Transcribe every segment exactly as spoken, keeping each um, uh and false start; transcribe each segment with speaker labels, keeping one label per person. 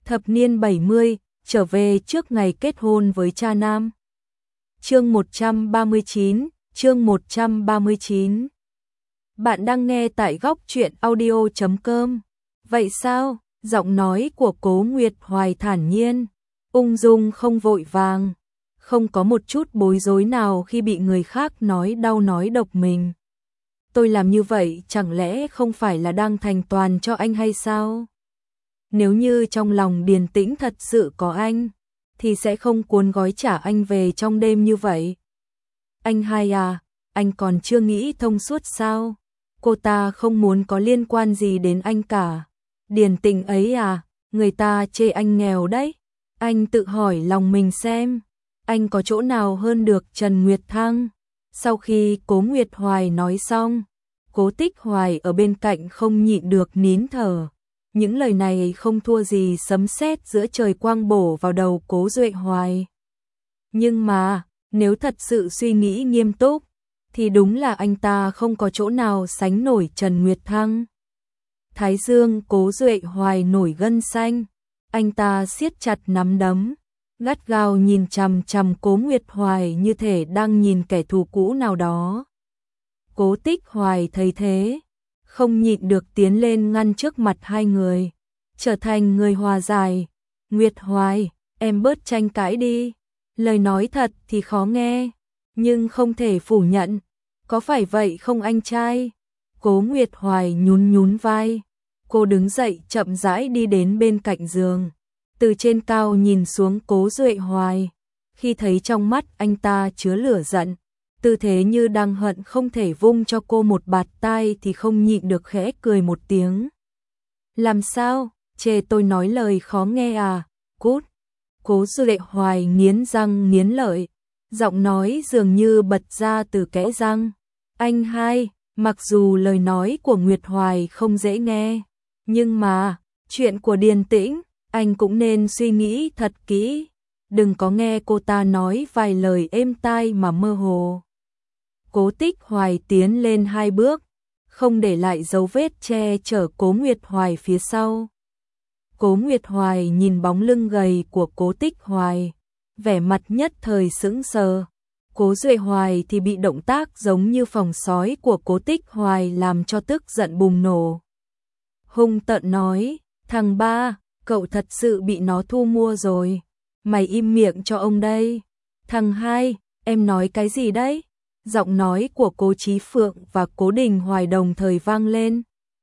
Speaker 1: Thập niên bảy mươi, trở về trước ngày kết hôn với cha nam. Chương một trăm ba mươi chín, chương một trăm ba mươi chín. Bạn đang nghe tại góc truyện audio chấm com. Vậy sao? Giọng nói của Cố Nguyệt Hoài thản nhiên, ung dung không vội vàng, không có một chút bối rối nào khi bị người khác nói đau nói độc mình. Tôi làm như vậy chẳng lẽ không phải là đang thành toàn cho anh hay sao? Nếu như trong lòng Điền Tĩnh thật sự có anh, thì sẽ không cuốn gói trả anh về trong đêm như vậy. Anh hai à, anh còn chưa nghĩ thông suốt sao? Cô ta không muốn có liên quan gì đến anh cả. Điền Tĩnh ấy à, người ta chê anh nghèo đấy. Anh tự hỏi lòng mình xem, anh có chỗ nào hơn được Trần Nguyệt Thăng? Sau khi Cố Nguyệt Hoài nói xong, Cố Tích Hoài ở bên cạnh không nhịn được nín thở. Những lời này không thua gì sấm sét giữa trời quang bổ vào đầu Cố Duệ Hoài. Nhưng mà, nếu thật sự suy nghĩ nghiêm túc, thì đúng là anh ta không có chỗ nào sánh nổi Trần Nguyệt Thăng. Thái dương Cố Duệ Hoài nổi gân xanh, anh ta siết chặt nắm đấm, gắt gao nhìn chằm chằm Cố Nguyệt Hoài như thể đang nhìn kẻ thù cũ nào đó. Cố Tích Hoài thấy thế, không nhịn được tiến lên ngăn trước mặt hai người, trở thành người hòa giải. Nguyệt Hoài, em bớt tranh cãi đi. Lời nói thật thì khó nghe, nhưng không thể phủ nhận. Có phải vậy không anh trai? Cố Nguyệt Hoài nhún nhún vai. Cô đứng dậy chậm rãi đi đến bên cạnh giường, từ trên cao nhìn xuống Cố Duệ Hoài. Khi thấy trong mắt anh ta chứa lửa giận, tư thế như đang hận không thể vung cho cô một bạt tai, thì không nhịn được khẽ cười một tiếng. Làm sao? Chê tôi nói lời khó nghe à? Cút! Cố Duệ Hoài nghiến răng nghiến lợi, giọng nói dường như bật ra từ kẽ răng. Anh hai, mặc dù lời nói của Nguyệt Hoài không dễ nghe, nhưng mà, chuyện của Điền Tĩnh, anh cũng nên suy nghĩ thật kỹ. Đừng có nghe cô ta nói vài lời êm tai mà mơ hồ. Cố Tích Hoài tiến lên hai bước, không để lại dấu vết che chở Cố Nguyệt Hoài phía sau. Cố Nguyệt Hoài nhìn bóng lưng gầy của Cố Tích Hoài, vẻ mặt nhất thời sững sờ. Cố Duệ Hoài thì bị động tác giống như phòng sói của Cố Tích Hoài làm cho tức giận bùng nổ. Hung tợn nói, thằng ba, cậu thật sự bị nó thu mua rồi. Mày im miệng cho ông đây. Thằng hai, em nói cái gì đấy? Giọng nói của Cố Chí Phượng và Cố Đình Hoài đồng thời vang lên.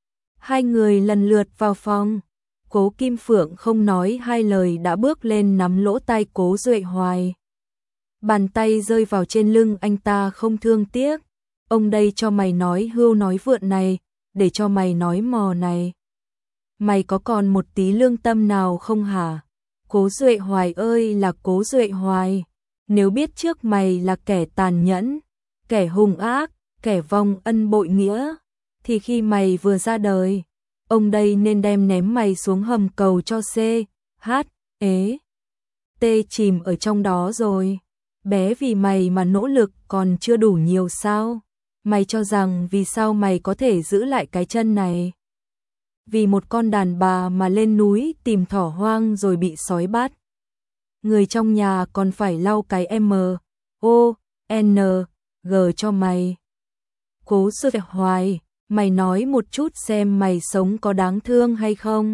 Speaker 1: Hai người lần lượt vào phòng. Cố Kim Phượng không nói hai lời đã bước lên nắm lỗ tai Cố Duệ Hoài. Bàn tay rơi vào trên lưng anh ta không thương tiếc. Ông đây cho mày nói hưu nói vượn này, để cho mày nói mò này. Mày có còn một tí lương tâm nào không hả? Cố Duệ Hoài ơi là Cố Duệ Hoài, nếu biết trước mày là kẻ tàn nhẫn, kẻ hung ác, kẻ vong ân bội nghĩa, thì khi mày vừa ra đời, ông đây nên đem ném mày xuống hầm cầu cho C, H, ế, T chìm ở trong đó rồi. Bé vì mày mà nỗ lực còn chưa đủ nhiều sao? Mày cho rằng vì sao mày có thể giữ lại cái chân này? Vì một con đàn bà mà lên núi tìm thỏ hoang rồi bị sói bắt. Người trong nhà còn phải lau cái M, O, N, G cho mày. Cố Duệ Hoài, mày nói một chút xem mày sống có đáng thương hay không?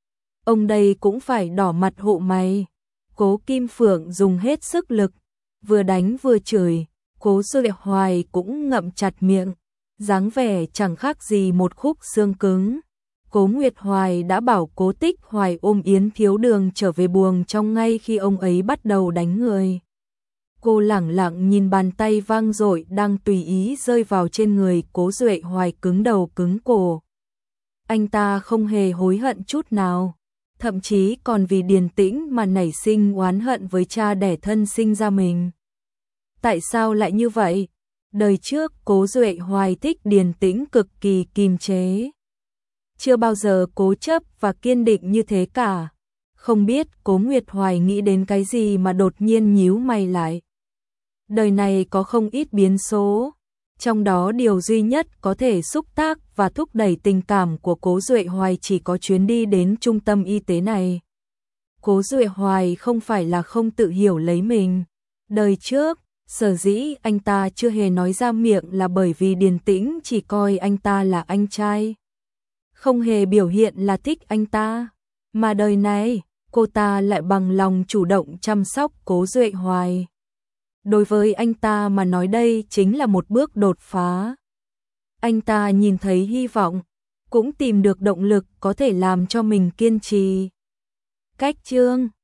Speaker 1: Ông đây cũng phải đỏ mặt hộ mày. Cố Kim Phượng dùng hết sức lực, vừa đánh vừa chửi. Cố Duệ Hoài cũng ngậm chặt miệng, dáng vẻ chẳng khác gì một khúc xương cứng. Cố Nguyệt Hoài đã bảo Cố Tích Hoài ôm Yến Thiếu Đường trở về buồng trong ngay khi ông ấy bắt đầu đánh người. Cô lẳng lặng nhìn bàn tay vang dội đang tùy ý rơi vào trên người Cố Duệ Hoài, cứng đầu cứng cổ. Anh ta không hề hối hận chút nào, thậm chí còn vì Điền Tĩnh mà nảy sinh oán hận với cha đẻ thân sinh ra mình. Tại sao lại như vậy? Đời trước Cố Duệ Hoài thích Điền Tĩnh cực kỳ kiềm chế, chưa bao giờ cố chấp và kiên định như thế cả. Không biết Cố Nguyệt Hoài nghĩ đến cái gì mà đột nhiên nhíu mày lại. Đời này có không ít biến số, trong đó điều duy nhất có thể xúc tác và thúc đẩy tình cảm của Cố Duệ Hoài chỉ có chuyến đi đến trung tâm y tế này. Cố Duệ Hoài không phải là không tự hiểu lấy mình. Đời trước, sở dĩ anh ta chưa hề nói ra miệng là bởi vì Điền Tĩnh chỉ coi anh ta là anh trai, không hề biểu hiện là thích anh ta. Mà đời này, cô ta lại bằng lòng chủ động chăm sóc Cố Duệ Hoài. Đối với anh ta mà nói đây chính là một bước đột phá. Anh ta nhìn thấy hy vọng, cũng tìm được động lực có thể làm cho mình kiên trì. Cách chương